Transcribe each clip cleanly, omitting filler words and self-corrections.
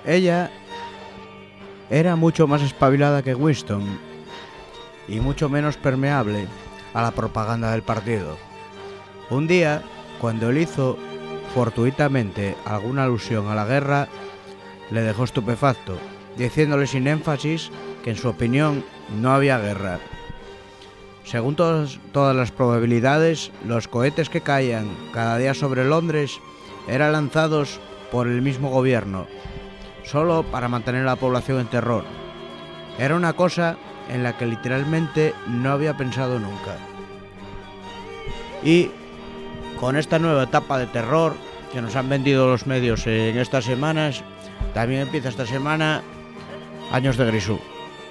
ella era mucho más espabilada que Winston y mucho menos permeable a la propaganda del partido. Un día, cuando él hizo fortuitamente alguna alusión a la guerra, le dejó estupefacto, diciéndole sin énfasis que en su opinión no había guerra. Según todas las probabilidades, los cohetes que caían cada día sobre Londres eran lanzados por el mismo gobierno, solo para mantener a la población en terror. Era una cosa en la que literalmente no había pensado nunca. Y con esta nueva etapa de terror que nos han vendido los medios en estas semanas, también empieza esta semana Años de Grisú.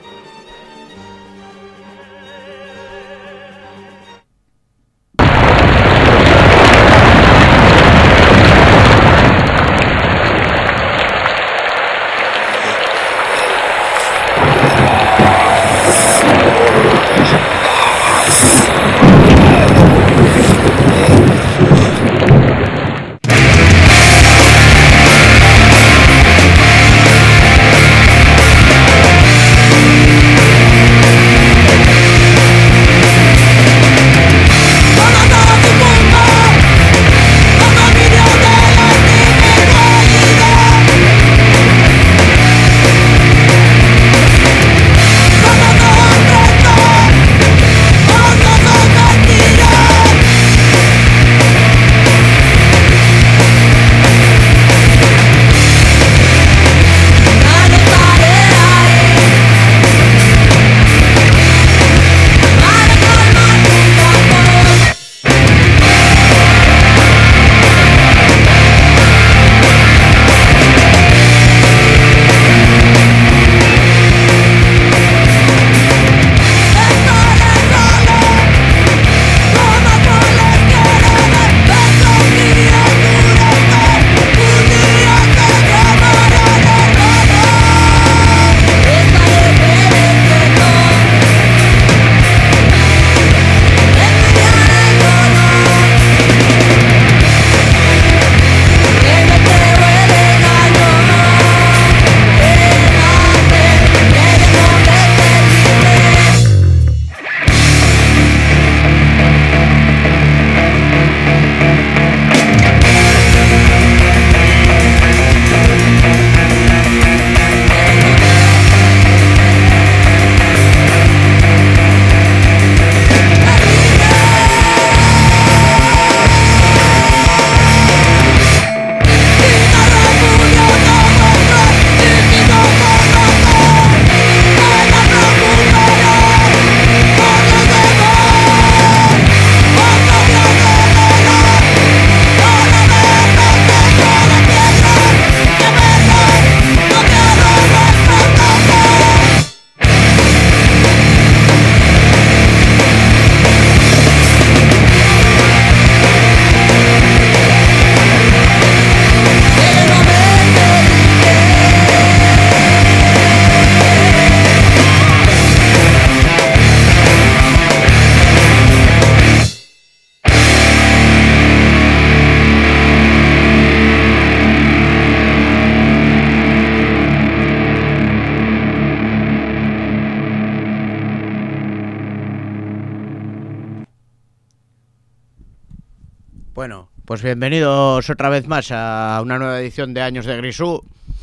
Bueno, pues bienvenidos otra vez más a una nueva edición de Años de Grisú,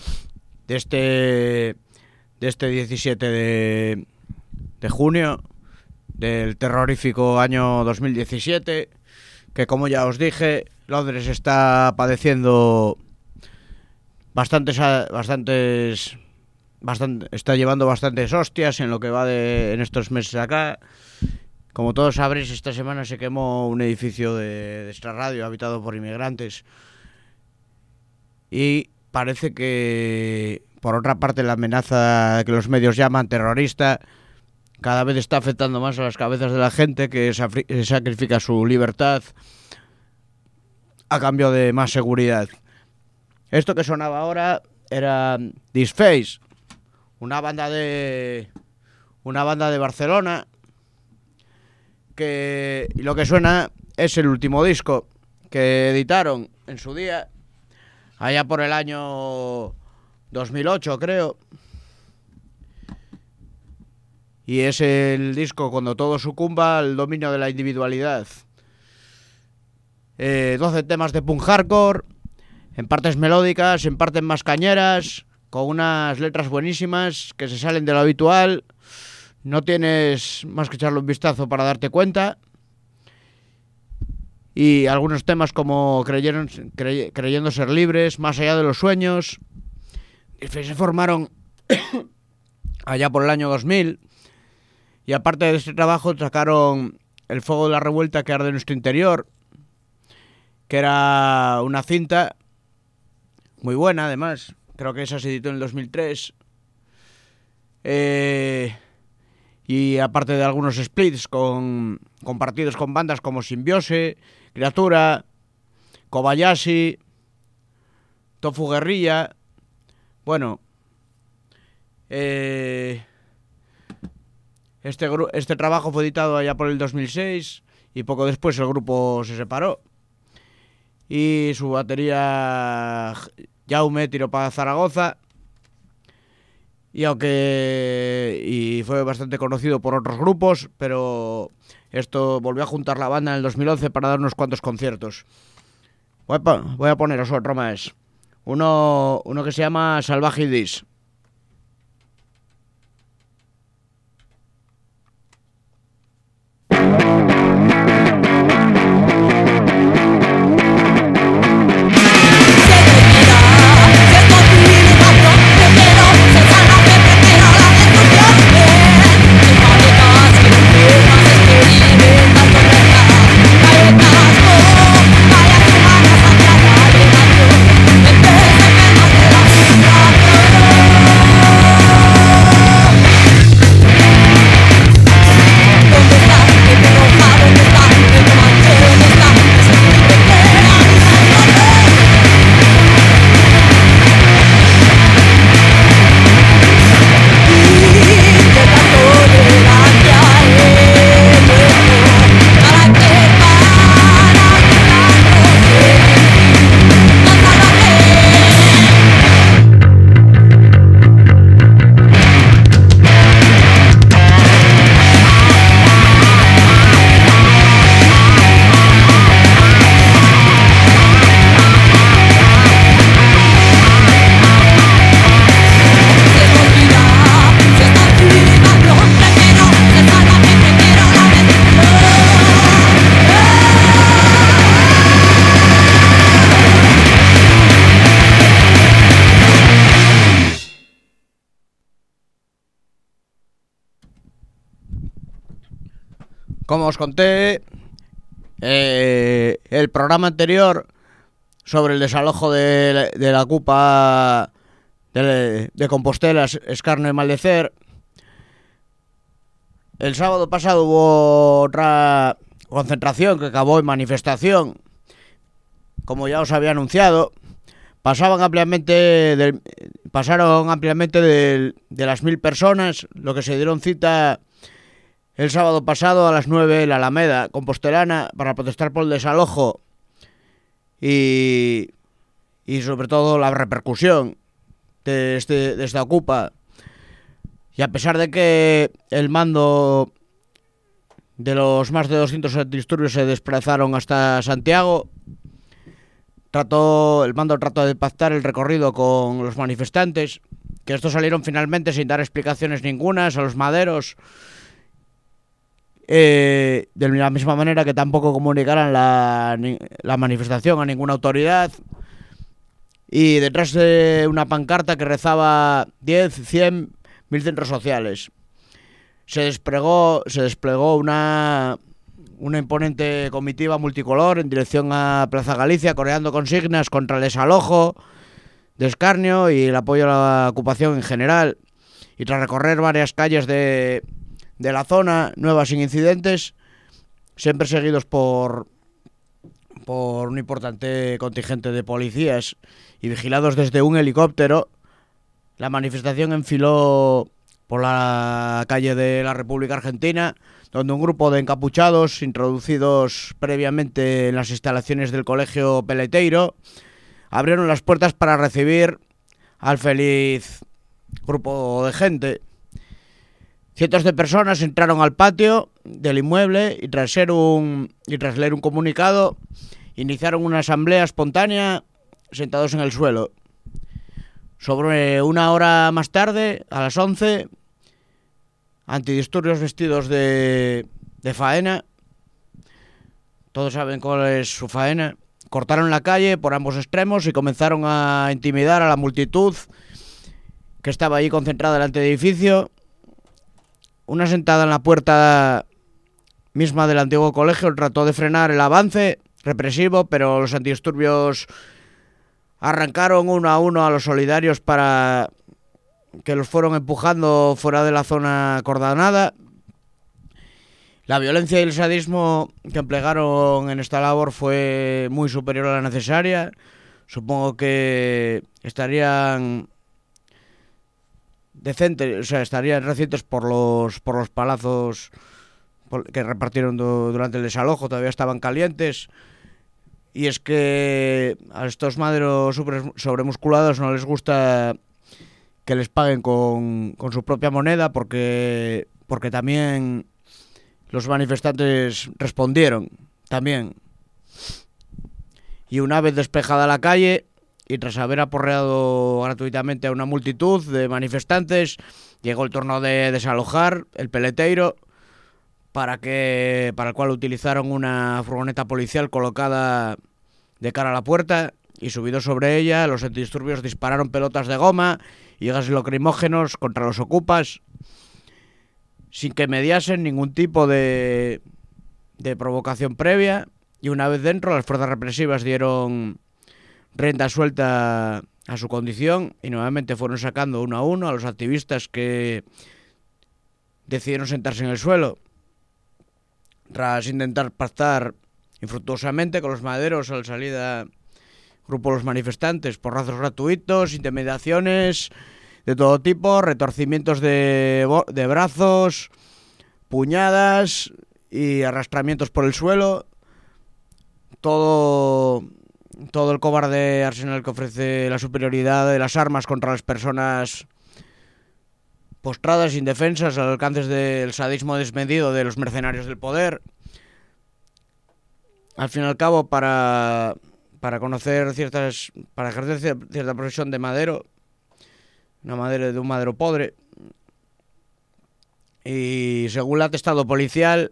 de este 17 de junio del terrorífico año 2017, que, como ya os dije, Londres está padeciendo está llevando bastantes hostias en lo que va en estos meses acá. Como todos sabréis, esta semana se quemó un edificio de esta radio habitado por inmigrantes, y parece que, por otra parte, la amenaza que los medios llaman terrorista cada vez está afectando más a las cabezas de la gente que sacrifica su libertad a cambio de más seguridad. Esto que sonaba ahora era This Face, una banda de Barcelona, y lo que suena es el último disco que editaron en su día, allá por el año 2008, creo. Y es el disco Cuando todo sucumba al dominio de la individualidad. 12 temas de punk hardcore, en partes melódicas, en partes más cañeras, con unas letras buenísimas que se salen de lo habitual. No tienes más que echarle un vistazo para darte cuenta. Y algunos temas como creyendo ser libres, Más allá de los sueños, se formaron allá por el año 2000. Y aparte de este trabajo sacaron El fuego de la revuelta que arde en nuestro interior, que era una cinta muy buena, además. Creo que esa se editó en el 2003. Y aparte de algunos splits compartidos con bandas como Simbiose, Criatura, Kobayashi, Tofu Guerrilla. Bueno, este trabajo fue editado allá por el 2006 y poco después el grupo se separó. Y su batería Jaume tiró para Zaragoza. Y fue bastante conocido por otros grupos, pero esto volvió a juntar la banda en el 2011 para dar unos cuantos conciertos. Voy a poneros otro más. Uno que se llama Salvaje Dis. Como os conté, el programa anterior sobre el desalojo de la Cupa de Compostela, escarnio y maldecer, el sábado pasado hubo otra concentración que acabó en manifestación, como ya os había anunciado. Pasaron ampliamente de las 1000 personas, lo que se dieron cita el sábado pasado a las 9 en la Alameda compostelana para protestar por el desalojo y sobre todo la repercusión de esta Ocupa. Y a pesar de que el mando de los más de 200 disturbios se desplazaron hasta Santiago, el mando trató de pactar el recorrido con los manifestantes, que estos salieron finalmente sin dar explicaciones ningunas a los maderos, de la misma manera que tampoco comunicaran la manifestación a ninguna autoridad. Y detrás de una pancarta que rezaba 10, 100, 1000 centros sociales, se desplegó una imponente comitiva multicolor en dirección a Plaza Galicia, coreando consignas contra el desalojo de escarnio y el apoyo a la ocupación en general. Y tras recorrer varias calles de la zona, nuevas sin incidentes, siempre seguidos por un importante contingente de policías y vigilados desde un helicóptero, la manifestación enfiló por la calle de la República Argentina, donde un grupo de encapuchados, introducidos previamente en las instalaciones del Colegio Peleteiro, abrieron las puertas para recibir al feliz grupo de gente. Cientos de personas entraron al patio del inmueble y tras leer un comunicado, iniciaron una asamblea espontánea sentados en el suelo. Sobre una hora más tarde, a las 11, antidisturbios vestidos de faena, todos saben cuál es su faena, cortaron la calle por ambos extremos y comenzaron a intimidar a la multitud que estaba allí concentrada delante del edificio. Una sentada en la puerta misma del antiguo colegio trató de frenar el avance represivo, pero los antidisturbios arrancaron uno a uno a los solidarios para que los fueron empujando fuera de la zona acordonada. La violencia y el sadismo que emplearon en esta labor fue muy superior a la necesaria. Supongo que estarían estarían recientes por los palazos que repartieron durante el desalojo, todavía estaban calientes. Y es que a estos maderos sobremusculados no les gusta que les paguen con su propia moneda, porque también los manifestantes respondieron también. Y una vez despejada la calle y tras haber aporreado gratuitamente a una multitud de manifestantes, llegó el turno de desalojar el peleteiro, para el cual utilizaron una furgoneta policial colocada de cara a la puerta, y subidos sobre ella, los antidisturbios dispararon pelotas de goma y gases lacrimógenos contra los ocupas, sin que mediasen ningún tipo de provocación previa. Y una vez dentro, las fuerzas represivas dieron rienda suelta a su condición y nuevamente fueron sacando uno a uno a los activistas que decidieron sentarse en el suelo. Tras intentar pactar infructuosamente con los maderos a la salida grupo de los manifestantes, porrazos gratuitos, intimidaciones de todo tipo, retorcimientos de brazos, puñadas y arrastramientos por el suelo, todo el cobarde arsenal que ofrece la superioridad de las armas contra las personas postradas, indefensas, al alcance del sadismo desmedido de los mercenarios del poder. Al fin y al cabo, para ejercer cierta profesión de madero, de un madero podre, y según el atestado policial,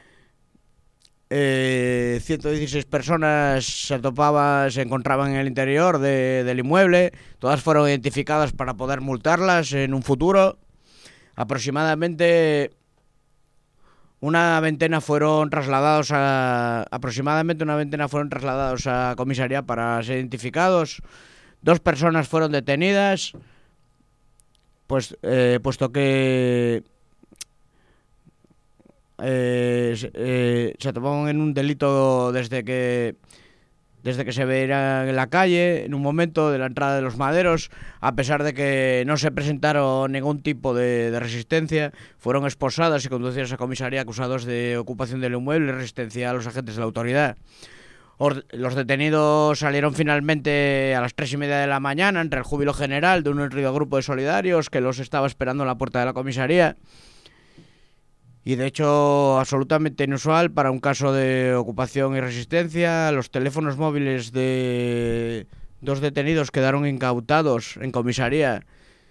116 personas se encontraban en el interior del inmueble. Todas fueron identificadas para poder multarlas en un futuro. Aproximadamente una veintena fueron trasladados a comisaría para ser identificados. 2 personas fueron detenidas, puesto que se tomaron en un delito desde que se veían en la calle en un momento de la entrada de los maderos. A pesar de que no se presentaron ningún tipo de resistencia, fueron esposadas y conducidas a comisaría acusados de ocupación del inmueble y resistencia a los agentes de la autoridad. Los detenidos salieron finalmente a las 3:30 de la mañana entre el júbilo general de un nutrido grupo de solidarios que los estaba esperando en la puerta de la comisaría. Y de hecho, absolutamente inusual para un caso de ocupación y resistencia, los teléfonos móviles de 2 detenidos quedaron incautados en comisaría,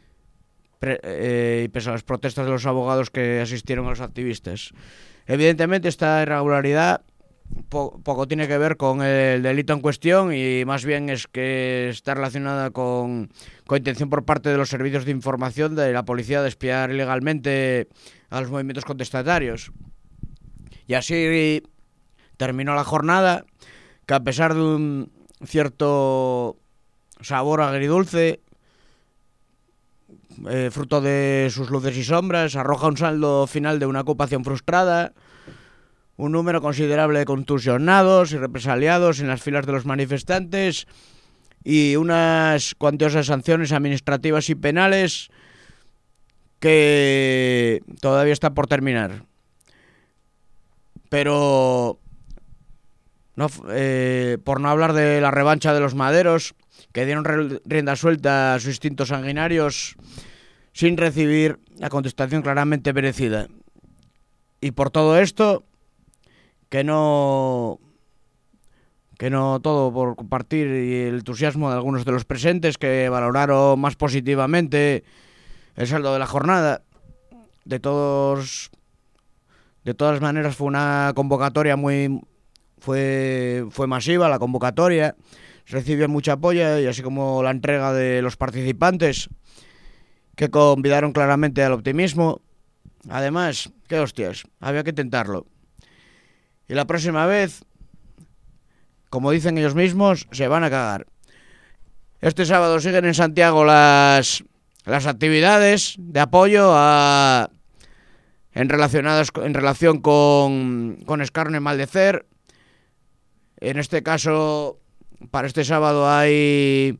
y pese a las protestas de los abogados que asistieron a los activistas. Evidentemente, esta irregularidad poco tiene que ver con el delito en cuestión, y más bien es que está relacionada con intención por parte de los servicios de información de la policía de espiar ilegalmente a los movimientos contestatarios. Y así terminó la jornada, que a pesar de un cierto sabor agridulce, fruto de sus luces y sombras, arroja un saldo final de una ocupación frustrada, un número considerable de contusionados y represaliados en las filas de los manifestantes y unas cuantiosas sanciones administrativas y penales que todavía está por terminar. Pero por no hablar de la revancha de los maderos, que dieron rienda suelta a sus instintos sanguinarios sin recibir la contestación claramente merecida. Y por todo esto, que no todo por compartir el entusiasmo de algunos de los presentes que valoraron más positivamente el saldo de la jornada. De todas maneras fue una convocatoria fue masiva la convocatoria, recibió mucho apoyo, y así como la entrega de los participantes que convidaron claramente al optimismo. Además, qué hostias, había que intentarlo. Y la próxima vez, como dicen ellos mismos, se van a cagar. Este sábado siguen en Santiago las actividades de apoyo en relación con escarnio y maldecer. En este caso, para este sábado hay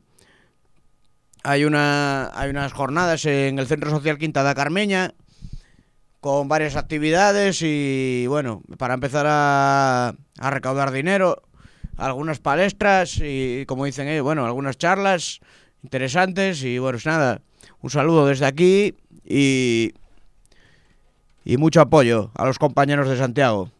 unas jornadas en el Centro Social Quinta da Carmeña con varias actividades y, bueno, para empezar a recaudar dinero, algunas palestras y, como dicen ellos, bueno, algunas charlas interesantes. Y, bueno, pues nada, un saludo desde aquí y mucho apoyo a los compañeros de Santiago.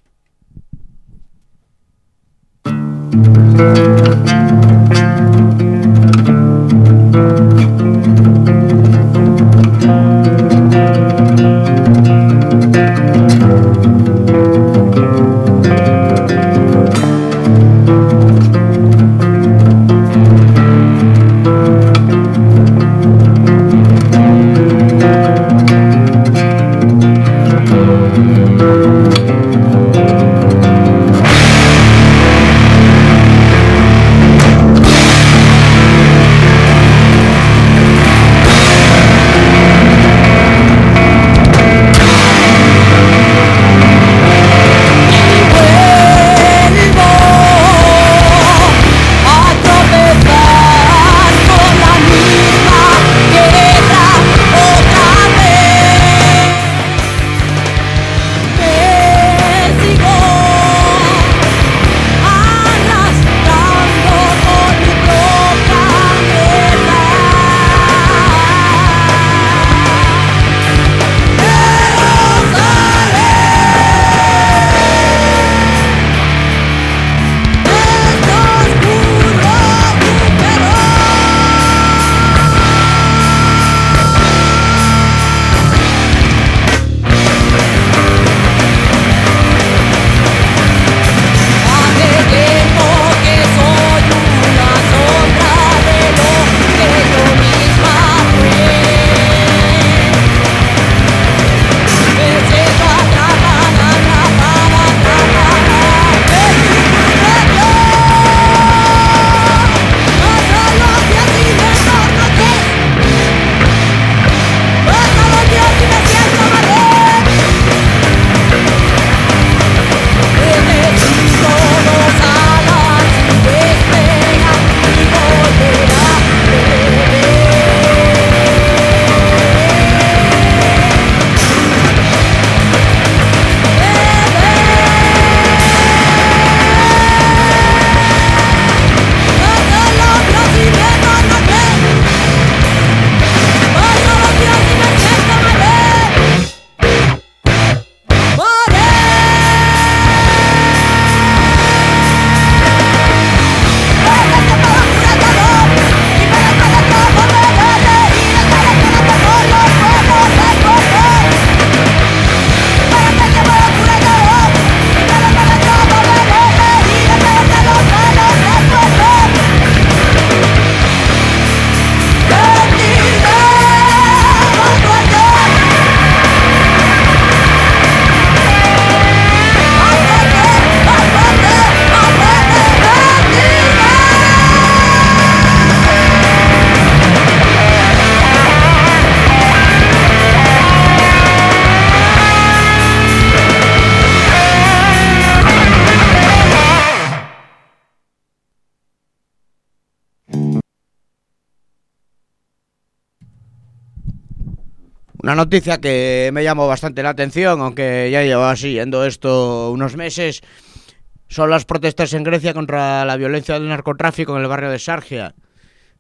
Una noticia que me llamó bastante la atención, aunque ya llevaba siguiendo esto unos meses, son las protestas en Grecia contra la violencia del narcotráfico en el barrio de Sargia.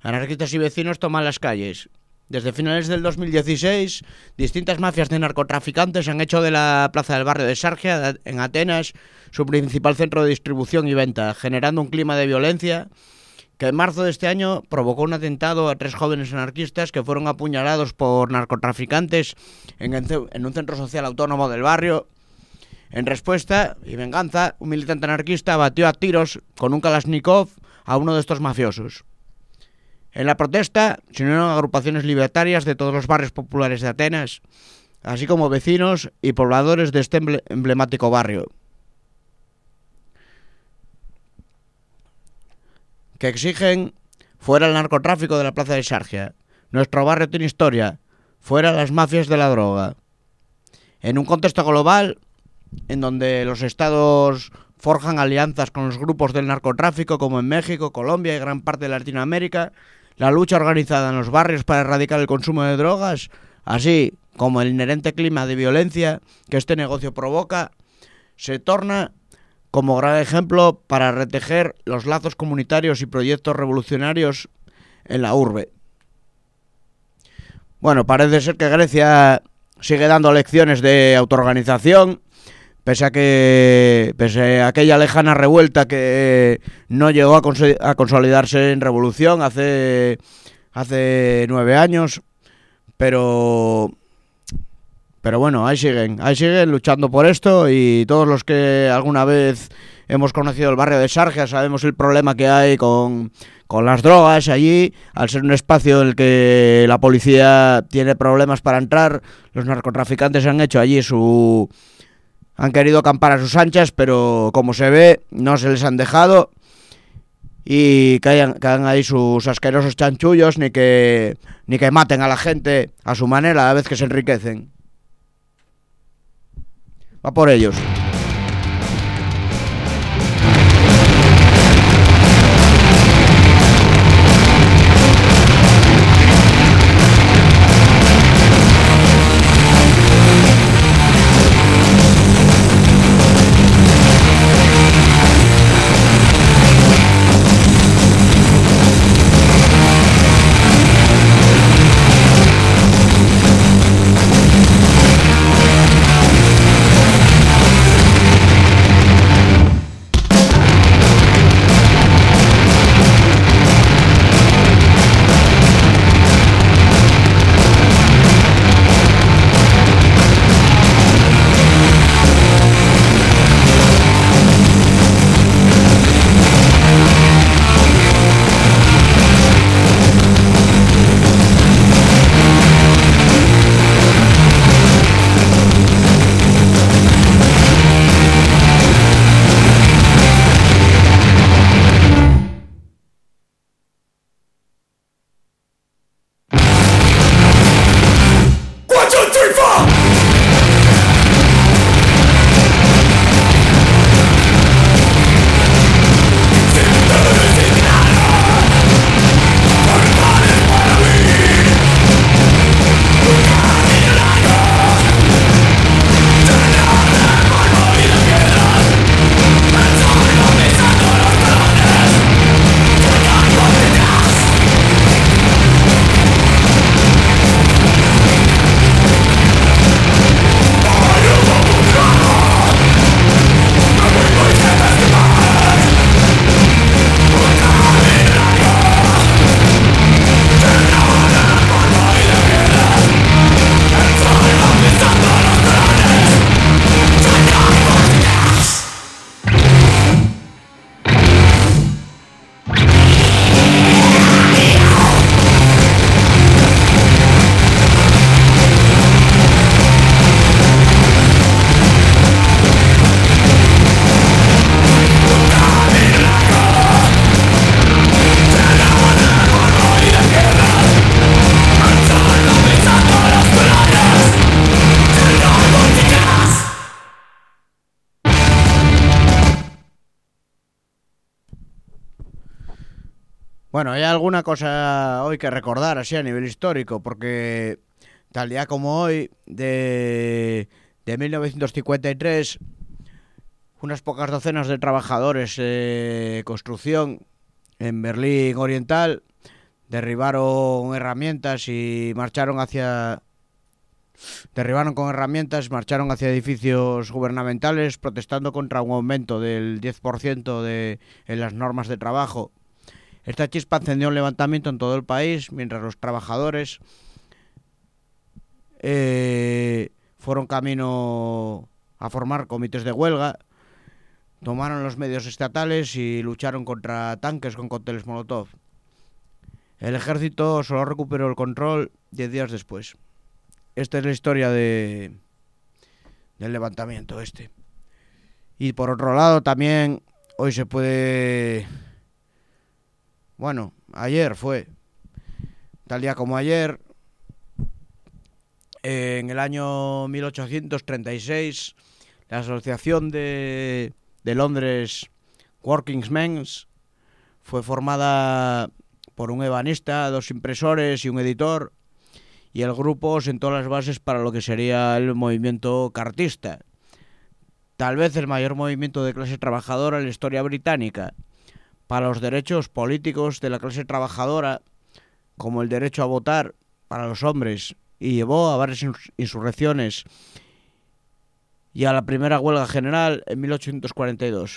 Anarquistas y vecinos toman las calles. Desde finales del 2016, distintas mafias de narcotraficantes han hecho de la plaza del barrio de Sargia, en Atenas, su principal centro de distribución y venta, generando un clima de violencia que en marzo de este año provocó un atentado a 3 jóvenes anarquistas que fueron apuñalados por narcotraficantes en un centro social autónomo del barrio. En respuesta y venganza, un militante anarquista batió a tiros con un Kalashnikov a uno de estos mafiosos. En la protesta se unieron agrupaciones libertarias de todos los barrios populares de Atenas, así como vecinos y pobladores de este emblemático barrio, que exigen fuera el narcotráfico de la plaza de Sargia. Nuestro barrio tiene historia, fuera las mafias de la droga. En un contexto global, en donde los estados forjan alianzas con los grupos del narcotráfico, como en México, Colombia y gran parte de Latinoamérica, la lucha organizada en los barrios para erradicar el consumo de drogas, así como el inherente clima de violencia que este negocio provoca, se torna como gran ejemplo para retejer los lazos comunitarios y proyectos revolucionarios en la urbe. Bueno, parece ser que Grecia sigue dando lecciones de autoorganización, pese a aquella lejana revuelta que no llegó a consolidarse en revolución hace 9 años, pero bueno, ahí siguen luchando por esto, y todos los que alguna vez hemos conocido el barrio de Sargia sabemos el problema que hay con las drogas allí. Al ser un espacio en el que la policía tiene problemas para entrar, los narcotraficantes han querido acampar a sus anchas, pero como se ve, no se les han dejado, y que hagan ahí sus asquerosos chanchullos, ni que maten a la gente a su manera a la vez que se enriquecen. Va por ellos. Bueno, hay alguna cosa hoy que recordar así a nivel histórico, porque tal día como hoy, de 1953, unas pocas docenas de trabajadores de construcción en Berlín Oriental derribaron herramientas y marcharon hacia... Derribaron con herramientas, marcharon hacia edificios gubernamentales protestando contra un aumento del 10% en las normas de trabajo. Esta chispa encendió un levantamiento en todo el país, mientras los trabajadores fueron camino a formar comités de huelga, tomaron los medios estatales y lucharon contra tanques con cócteles Molotov. El ejército solo recuperó el control 10 días después. Esta es la historia del levantamiento este. Y por otro lado también hoy se puede... Bueno, ayer fue, tal día como ayer, en el año 1836, la Asociación de Londres Workingmen's fue formada por un ebanista, 2 impresores y un editor, y el grupo sentó las bases para lo que sería el movimiento cartista, tal vez el mayor movimiento de clase trabajadora en la historia británica, para los derechos políticos de la clase trabajadora, como el derecho a votar para los hombres, y llevó a varias insurrecciones y a la primera huelga general en 1842.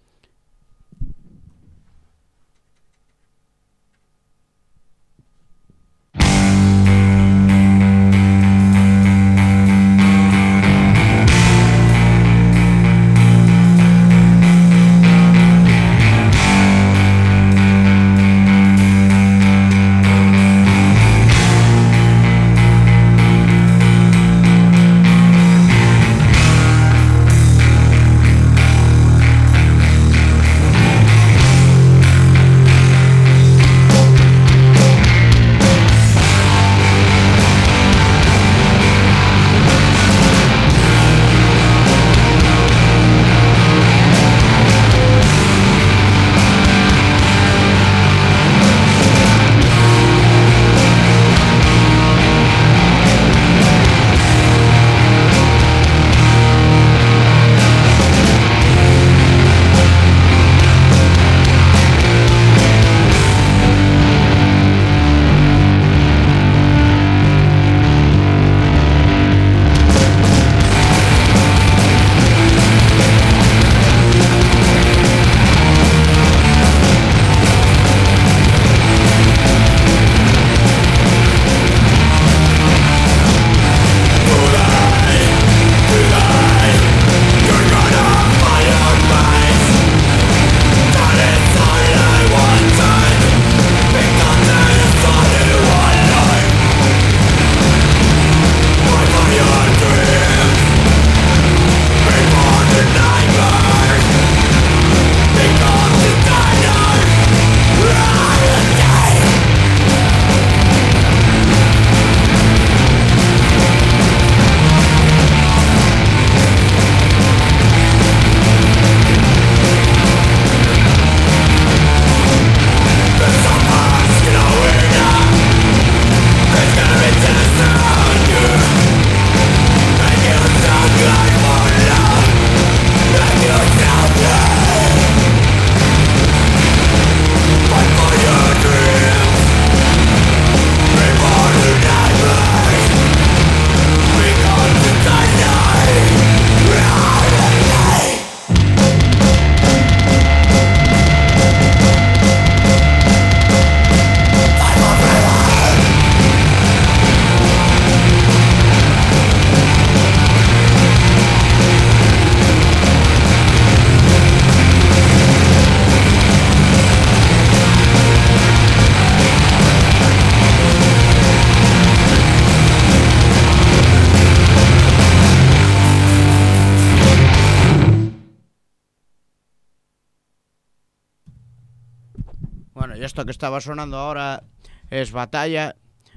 Bueno, y esto que estaba sonando ahora es Batalla,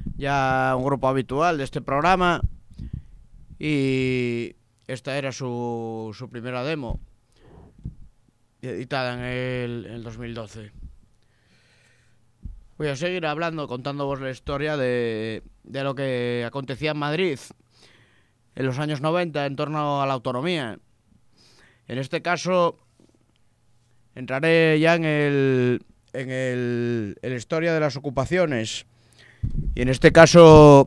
ya un grupo habitual de este programa, y esta era su primera demo, editada en el 2012. Voy a seguir hablando, contándoos la historia de lo que acontecía en Madrid en los años 90 en torno a la autonomía. En este caso, entraré ya en en la historia de las ocupaciones, y en este caso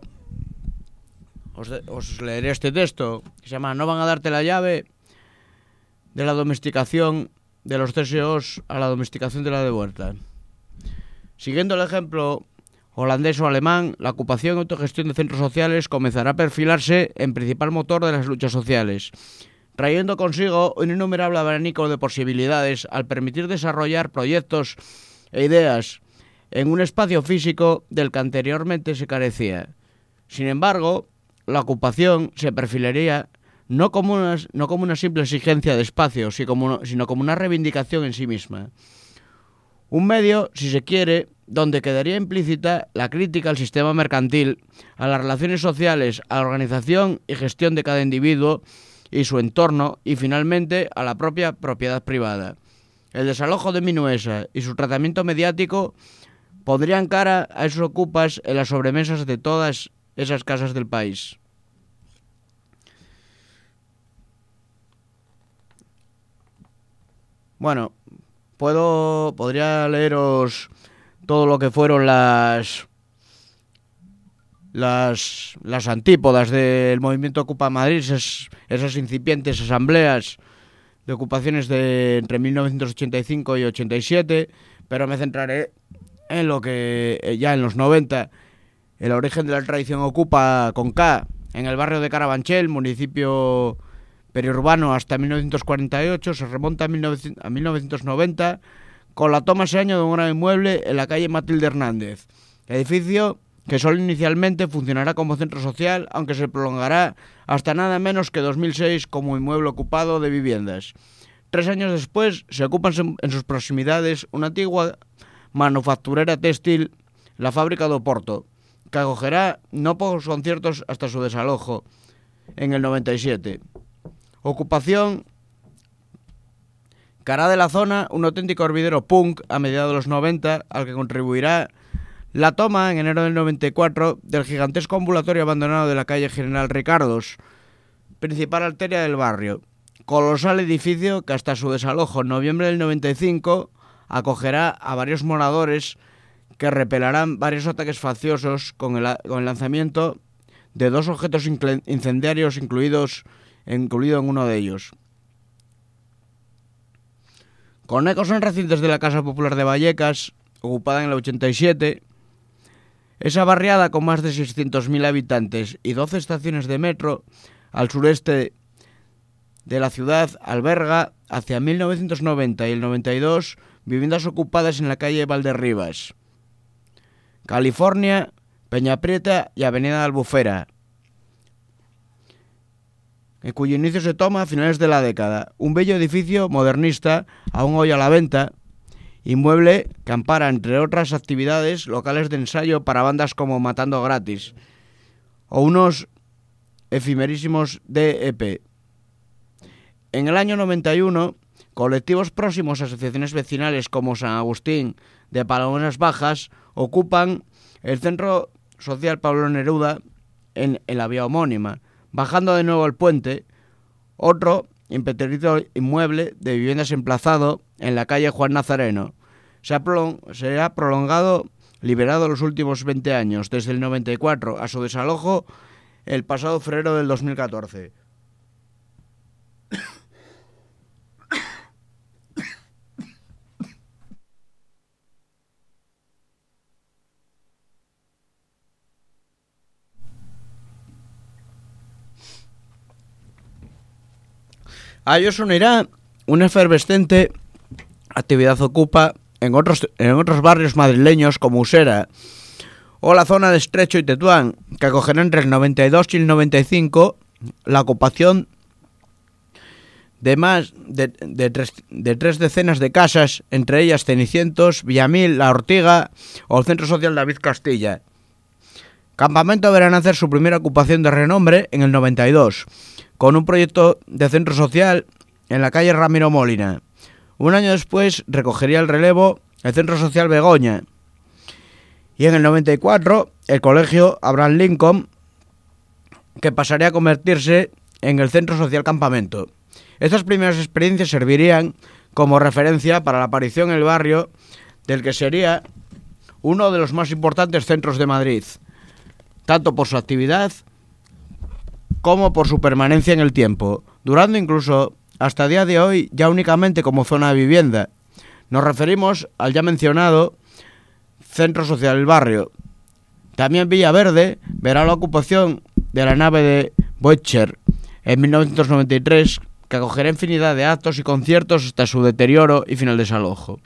os leeré este texto, que se llama "No van a darte la llave de la domesticación de los CSOs a la domesticación de la de vuelta". Siguiendo el ejemplo holandés o alemán, la ocupación y autogestión de centros sociales comenzará a perfilarse en principal motor de las luchas sociales, trayendo consigo un innumerable abanico de posibilidades al permitir desarrollar proyectos e ideas en un espacio físico del que anteriormente se carecía. Sin embargo, la ocupación se perfilaría no como una simple exigencia de espacio, sino como una reivindicación en sí misma. Un medio, si se quiere, donde quedaría implícita la crítica al sistema mercantil, a las relaciones sociales, a la organización y gestión de cada individuo y su entorno, y finalmente a la propia propiedad privada. El desalojo de Minuesa y su tratamiento mediático pondrían cara a esos ocupas en las sobremesas de todas esas casas del país. Bueno, podría leeros todo lo que fueron las antípodas del movimiento Ocupa Madrid, esas incipientes asambleas de ocupaciones de entre 1985 y 87, pero me centraré en lo que ya en los 90, el origen de la tradición Ocupa con K, en el barrio de Carabanchel, municipio periurbano, hasta 1948, se remonta a 1990, con la toma ese año de un gran inmueble en la calle Matilde Hernández, edificio que solo inicialmente funcionará como centro social, aunque se prolongará hasta nada menos que 2006 como inmueble ocupado de viviendas. 3 años después se ocupa en sus proximidades una antigua manufacturera textil, la fábrica de Oporto, que acogerá no pocos conciertos hasta su desalojo en el 97. Ocupación que hará de la zona un auténtico hervidero punk a mediados de los 90, al que contribuirá la toma en enero del 94 del gigantesco ambulatorio abandonado de la calle General Ricardos, principal arteria del barrio. Colosal edificio que hasta su desalojo en noviembre del 95 acogerá a varios moradores que repelarán varios ataques facciosos con el lanzamiento de 2 objetos incendiarios incluido en uno de ellos. Con ecos en recientes de la Casa Popular de Vallecas, ocupada en el 87, esa barriada con más de 600.000 habitantes y 12 estaciones de metro al sureste de la ciudad alberga hacia 1990 y el 92 viviendas ocupadas en la calle Valderribas, California, Peña Prieta y Avenida Albufera, en cuyo inicio se toma a finales de la década. Un bello edificio modernista, aún hoy a la venta, inmueble que ampara, entre otras actividades, locales de ensayo para bandas como Matando Gratis o unos efimerísimos DEP. En el año 91, colectivos próximos a asociaciones vecinales como San Agustín de Palomas Bajas ocupan el Centro Social Pablo Neruda en la vía homónima, bajando de nuevo el puente, otro impetrito inmueble de viviendas emplazado en la calle Juan Nazareno. Se ha prolongado, liberado los últimos 20 años, desde el 94 a su desalojo el pasado febrero del 2014. A ello se unirá una efervescente actividad ocupa en otros barrios madrileños como Usera o la zona de Estrecho y Tetuán, que acogerá entre el 92 y el 95 la ocupación de más de 3 decenas de casas, entre ellas Cenicientos, Villamil, La Ortiga o el Centro Social David Castilla. Campamento verán hacer su primera ocupación de renombre en el 92, con un proyecto de centro social en la calle Ramiro Molina. Un año después recogería el relevo el Centro Social Begoña. Y en el 94 el Colegio Abraham Lincoln, que pasaría a convertirse en el Centro Social Campamento. Estas primeras experiencias servirían como referencia para la aparición en el barrio del que sería uno de los más importantes centros de Madrid, tanto por su actividad como por su permanencia en el tiempo, durando incluso hasta el día de hoy ya únicamente como zona de vivienda. Nos referimos al ya mencionado Centro Social del Barrio. También Villaverde verá la ocupación de la nave de Boetcher en 1993, que acogerá infinidad de actos y conciertos hasta su deterioro y final desalojo.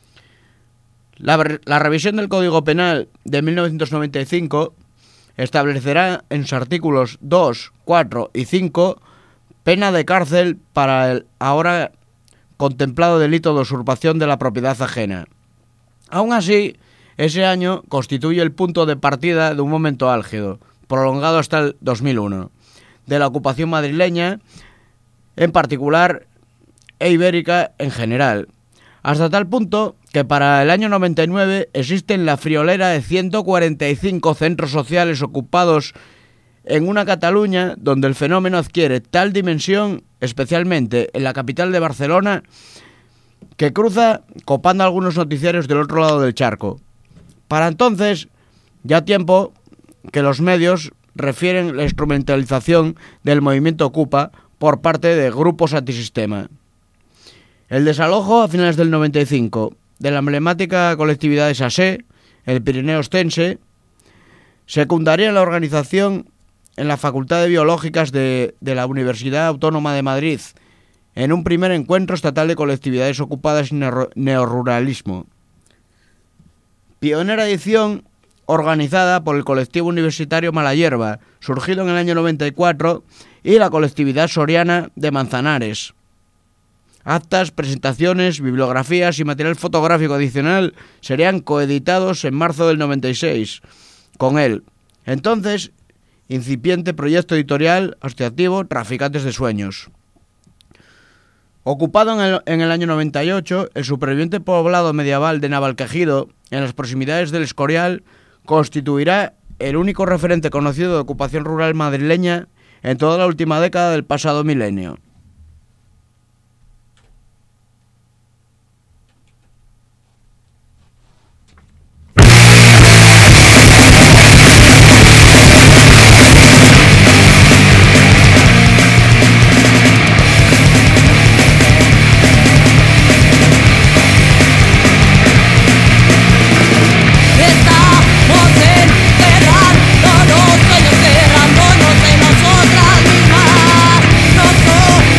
La revisión del Código Penal de 1995 establecerá en sus artículos 2, 4 y 5 pena de cárcel para el ahora contemplado delito de usurpación de la propiedad ajena. Aún así, ese año constituye el punto de partida de un momento álgido, prolongado hasta el 2001, de la ocupación madrileña en particular e ibérica en general, hasta tal punto que para el año 99 existen la friolera de 145 centros sociales ocupados en una Cataluña donde el fenómeno adquiere tal dimensión, especialmente en la capital de Barcelona, que cruza copando algunos noticiarios del otro lado del charco. Para entonces, ya tiempo que los medios refieren la instrumentalización del movimiento Ocupa por parte de grupos antisistema. El desalojo a finales del 95 de la emblemática colectividad de Sasé, el Pirineo Ostense, secundaría la organización en la Facultad de Biológicas de la Universidad Autónoma de Madrid, en un primer encuentro estatal de colectividades ocupadas y neoruralismo. Pionera edición organizada por el colectivo universitario Malayerba, surgido en el año 94, y la colectividad soriana de Manzanares. Actas, presentaciones, bibliografías y material fotográfico adicional serían coeditados en marzo del 96, con el entonces incipiente proyecto editorial asociativo Traficantes de Sueños. Ocupado en el año 98, el superviviente poblado medieval de Navalquejido, en las proximidades del Escorial, constituirá el único referente conocido de ocupación rural madrileña en toda la última década del pasado milenio. Cerrándonos en nosotras mismas, nosotros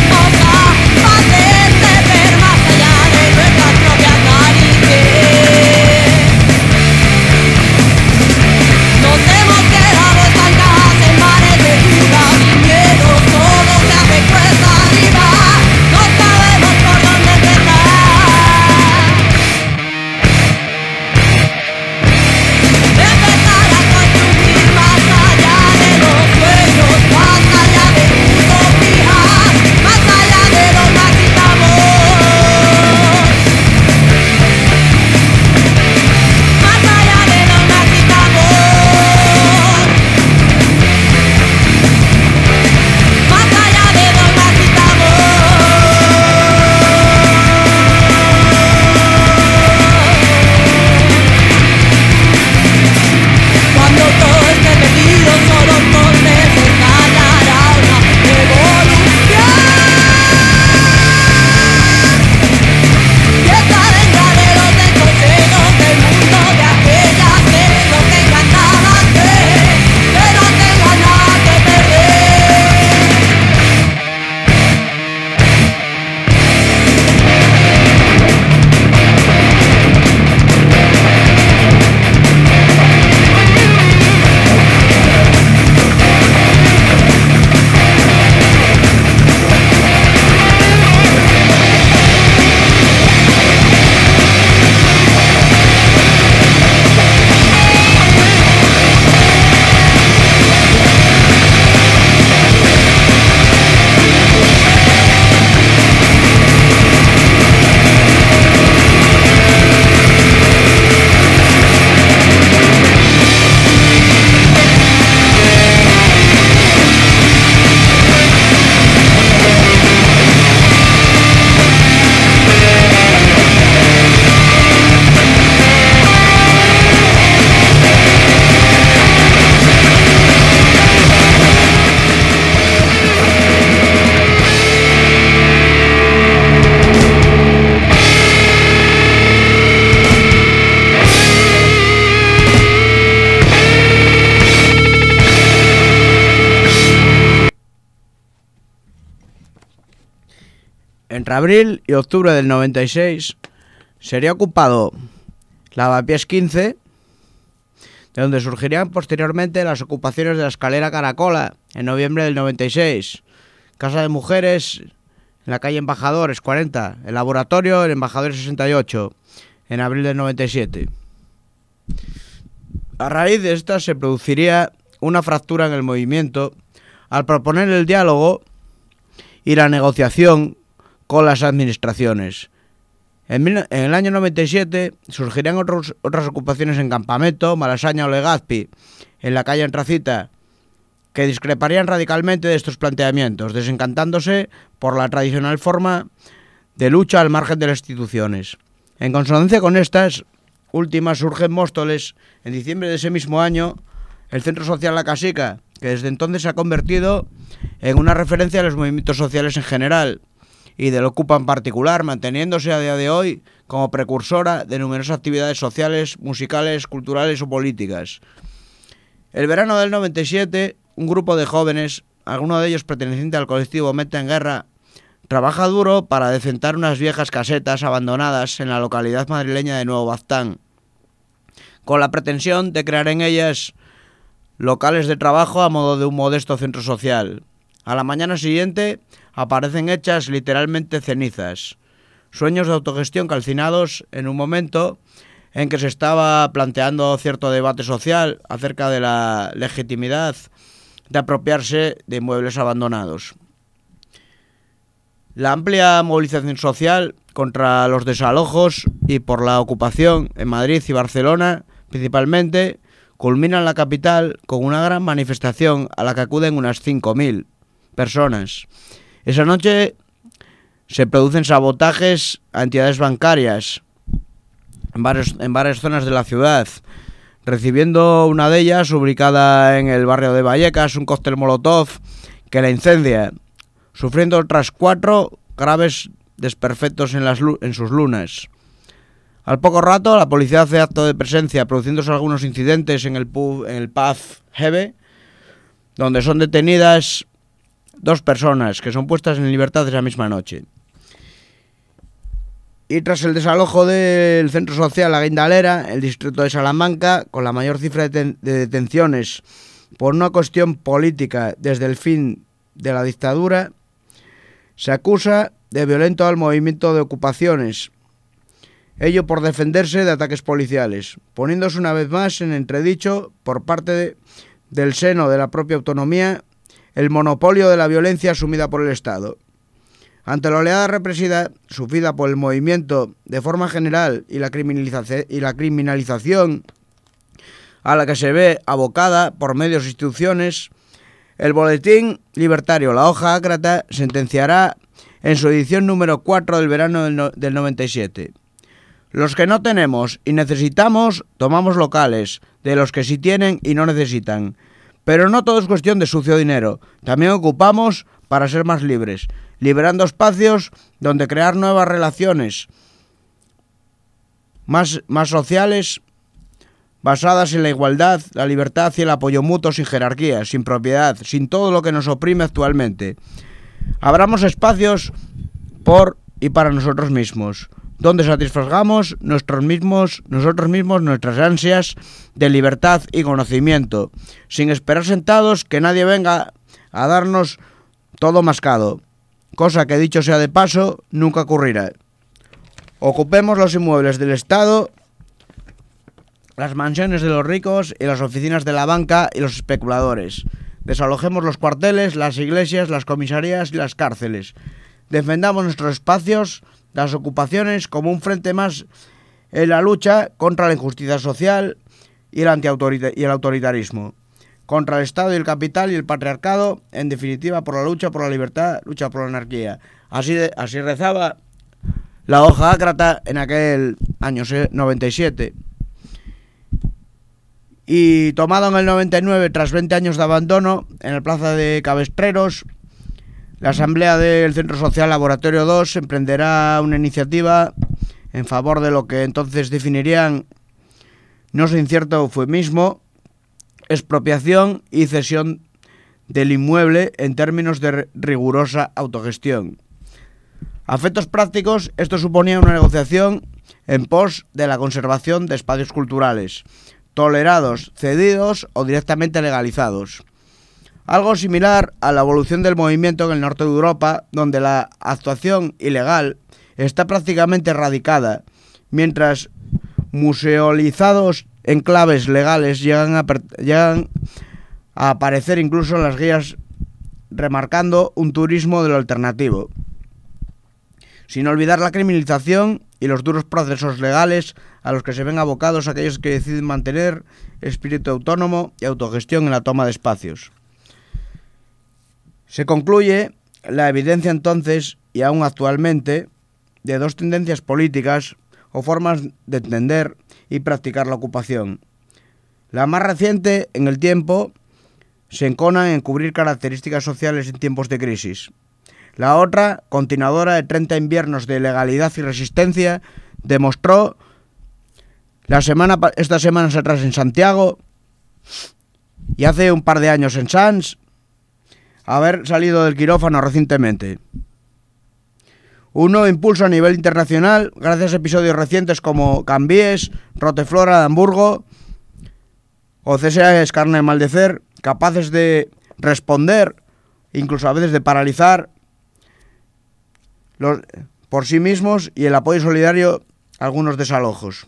Entre abril y octubre del 96 sería ocupado Lavapiés 15, de donde surgirían posteriormente las ocupaciones de la escalera Caracola en noviembre del 96, Casa de Mujeres en la calle Embajadores 40, el Laboratorio en Embajadores 68, en abril del 97. A raíz de estas se produciría una fractura en el movimiento al proponer el diálogo y la negociación con las administraciones. En el año 97 surgirían otras ocupaciones en Campamento, Malasaña o Legazpi, en la calle Antracita, que discreparían radicalmente de estos planteamientos, desencantándose por la tradicional forma de lucha al margen de las instituciones. En consonancia con estas últimas surge en Móstoles, en diciembre de ese mismo año, el Centro Social La Casica, que desde entonces se ha convertido en una referencia a los movimientos sociales en general y del Ocupa en particular, manteniéndose a día de hoy como precursora de numerosas actividades sociales, musicales, culturales o políticas. El verano del 97, un grupo de jóvenes, alguno de ellos perteneciente al colectivo Mente en Guerra, trabaja duro para decentar unas viejas casetas abandonadas en la localidad madrileña de Nuevo Baztán, con la pretensión de crear en ellas locales de trabajo a modo de un modesto centro social. A la mañana siguiente aparecen hechas literalmente cenizas, sueños de autogestión calcinados en un momento en que se estaba planteando cierto debate social acerca de la legitimidad de apropiarse de inmuebles abandonados. La amplia movilización social contra los desalojos y por la ocupación en Madrid y Barcelona, principalmente, culmina en la capital con una gran manifestación a la que acuden unas 5.000 personas. Esa noche se producen sabotajes a entidades bancarias en varias zonas de la ciudad, recibiendo una de ellas, ubicada en el barrio de Vallecas, un cóctel molotov que la incendia, sufriendo otras 4 graves desperfectos en sus lunas. Al poco rato, la policía hace acto de presencia, produciéndose algunos incidentes en el pub Hebe, donde son detenidas 2 personas, que son puestas en libertad esa misma noche. Y tras el desalojo del centro social La Guindalera, el distrito de Salamanca, con la mayor cifra de detenciones por una cuestión política desde el fin de la dictadura, se acusa de violento al movimiento de ocupaciones, ello por defenderse de ataques policiales, poniéndose una vez más en entredicho por parte del seno de la propia autonomía el monopolio de la violencia asumida por el Estado. Ante la oleada represiva sufrida por el movimiento de forma general y la criminalización a la que se ve abocada por medios e instituciones, el boletín libertario La Hoja Ácrata sentenciará en su edición número 4 del verano del 97. Los que no tenemos y necesitamos, tomamos locales, de los que sí tienen y no necesitan. Pero no todo es cuestión de sucio dinero, también ocupamos para ser más libres, liberando espacios donde crear nuevas relaciones más sociales, basadas en la igualdad, la libertad y el apoyo mutuo, sin jerarquías, sin propiedad, sin todo lo que nos oprime actualmente. Abramos espacios por y para nosotros mismos, donde satisfagamos nosotros mismos nuestras ansias de libertad y conocimiento, sin esperar sentados que nadie venga a darnos todo mascado, cosa que, dicho sea de paso, nunca ocurrirá. Ocupemos los inmuebles del Estado, las mansiones de los ricos y las oficinas de la banca y los especuladores. Desalojemos los cuarteles, las iglesias, las comisarías y las cárceles. Defendamos nuestros espacios, las ocupaciones, como un frente más en la lucha contra la injusticia social y el autoritarismo, contra el Estado y el capital y el patriarcado, en definitiva por la lucha por la libertad, lucha por la anarquía. Así rezaba La Hoja Ácrata en aquel año 97. Y tomado en el 99, tras 20 años de abandono, en la plaza de Cabestreros, la asamblea del Centro Social Laboratorio 2 emprenderá una iniciativa en favor de lo que entonces definirían, no sin cierto eufemismo, expropiación y cesión del inmueble en términos de rigurosa autogestión. A efectos prácticos, esto suponía una negociación en pos de la conservación de espacios culturales, tolerados, cedidos o directamente legalizados. Algo similar a la evolución del movimiento en el norte de Europa, donde la actuación ilegal está prácticamente erradicada, mientras museolizados enclaves legales llegan a aparecer incluso en las guías, remarcando un turismo de lo alternativo. Sin olvidar la criminalización y los duros procesos legales a los que se ven abocados aquellos que deciden mantener espíritu autónomo y autogestión en la toma de espacios. Se concluye la evidencia entonces, y aún actualmente, de dos tendencias políticas o formas de entender y practicar la ocupación. La más reciente en el tiempo se encona en cubrir características sociales en tiempos de crisis. La otra, continuadora de 30 inviernos de ilegalidad y resistencia, demostró estas semanas atrás en Santiago y hace un par de años en Sants, haber salido del quirófano recientemente. Un nuevo impulso a nivel internacional gracias a episodios recientes como Cambies, Roteflora de Hamburgo o CSA es carne de maldecer, capaces de responder, incluso a veces de paralizar por sí mismos, y el apoyo solidario a algunos desalojos.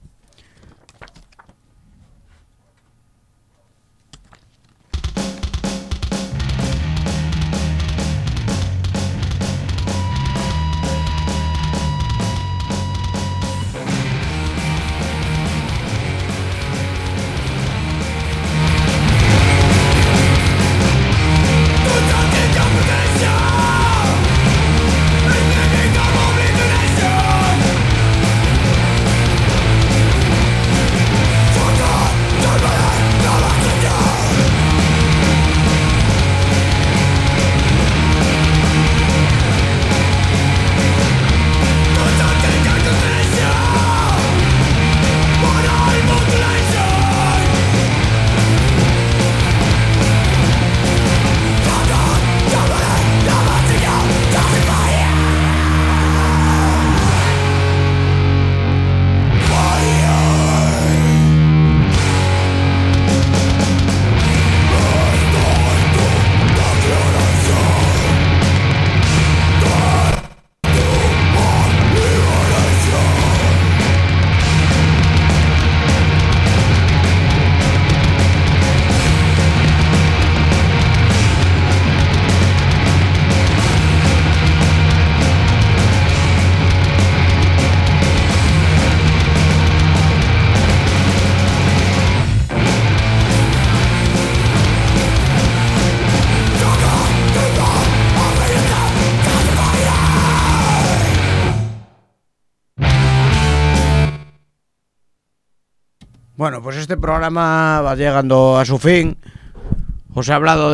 Bueno, pues este programa va llegando a su fin. Os he hablado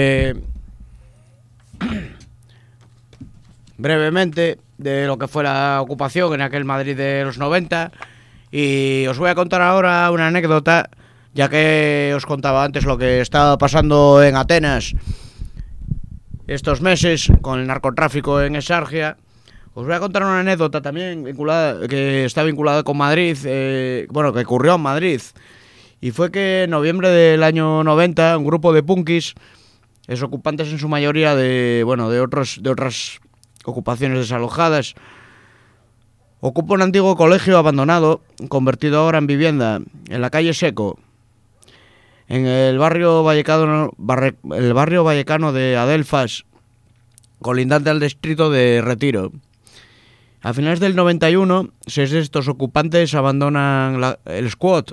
brevemente de lo que fue la ocupación en aquel Madrid de los 90, y os voy a contar ahora una anécdota, ya que os contaba antes lo que estaba pasando en Atenas estos meses con el narcotráfico en Exargia. Os voy a contar una anécdota también que está vinculada con Madrid, que ocurrió en Madrid. Y fue que en noviembre del año 90, un grupo de punkis, ocupantes en su mayoría de otras ocupaciones desalojadas, ocupa un antiguo colegio abandonado, convertido ahora en vivienda, en la calle Seco, en el barrio vallecano de Adelfas, colindante al distrito de Retiro. A finales del 91, 6 de estos ocupantes abandonan el squat,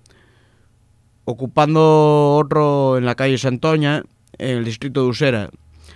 ocupando otro en la calle Santoña, en el distrito de Usera.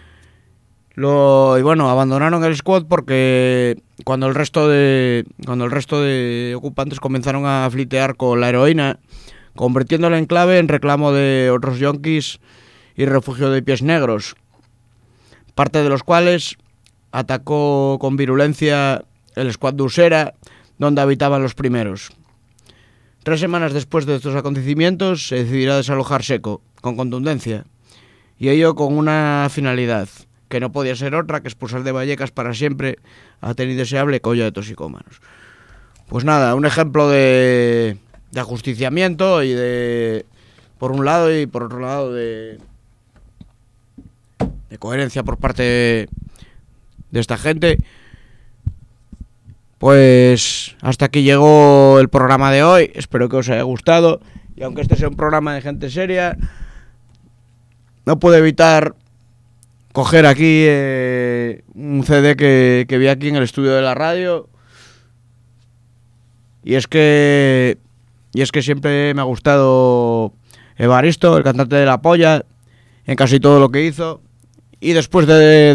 Abandonaron el squat porque cuando el resto de ocupantes comenzaron a flitear con la heroína, convirtiendo el enclave en reclamo de otros yonkis y refugio de pies negros, parte de los cuales atacó con virulencia el squad de Usera, donde habitaban los primeros. 3 semanas después de estos acontecimientos se decidirá desalojar Seco, con contundencia, y ello con una finalidad: que no podía ser otra que expulsar de Vallecas para siempre a tan indeseable colla de toxicómanos. Pues nada, un ejemplo de ajusticiamiento y de, por un lado, y por otro lado de coherencia por parte de esta gente. Pues hasta aquí llegó el programa de hoy, espero que os haya gustado, y aunque este sea un programa de gente seria, no puedo evitar coger aquí un CD que vi aquí en el estudio de la radio, y es que siempre me ha gustado Evaristo, el cantante de La Polla, en casi todo lo que hizo, y después de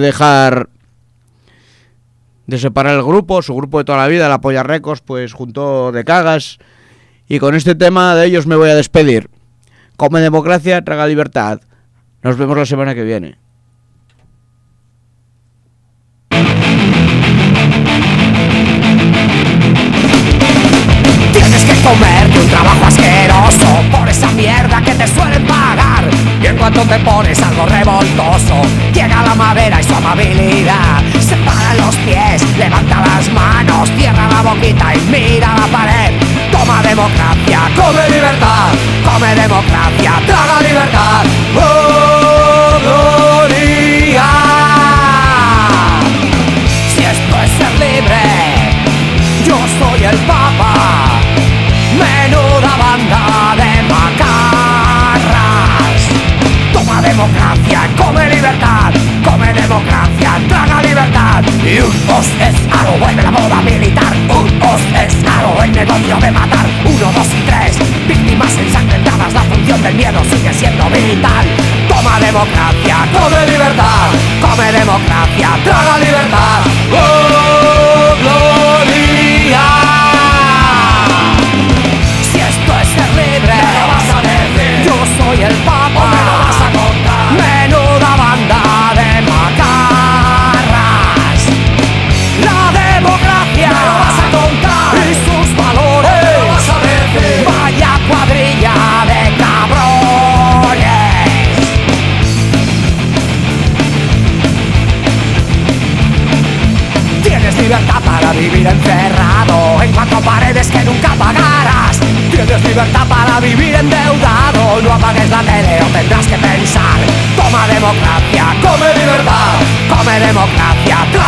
separar el grupo, su grupo de toda la vida, La Polla Records, pues juntó De Cagas, y con este tema de ellos me voy a despedir. Come democracia, traga libertad. Nos vemos la semana que viene. Tienes que comerte un trabajo asqueroso por esa mierda que te suelen pagar. Y en cuanto te pones algo revoltoso, llega la madera y su amabilidad. Separa los pies, levanta las manos, cierra la boquita y mira la pared. Toma democracia, come libertad. Come democracia, traga libertad. ¡Oh, gloria! Si esto es ser libre, yo soy el Papa. Menuda banda de macarras. Toma democracia, come libertad. Come democracia, traga libertad. Y un os es algo, vuelve la moda militar. Un os es algo, el negocio de matar. 1, 2 y 3, víctimas ensangrentadas. La función del miedo sigue siendo vital. Toma democracia, come libertad. Come democracia, traga libertad. ¡Oh, gloria! Yo soy el Papa, me lo vas a contar. Menuda banda de macarras. La democracia, me lo vas a contar. Y sus valores, me lo vas a decir. Vaya cuadrilla de cabrones. Tienes libertad para vivir encerrado en 4 paredes que nunca pagarás. Tienes libertad para vivir endeudado. No apagues la tele o tendrás que pensar. Toma democracia, come libertad. Come democracia,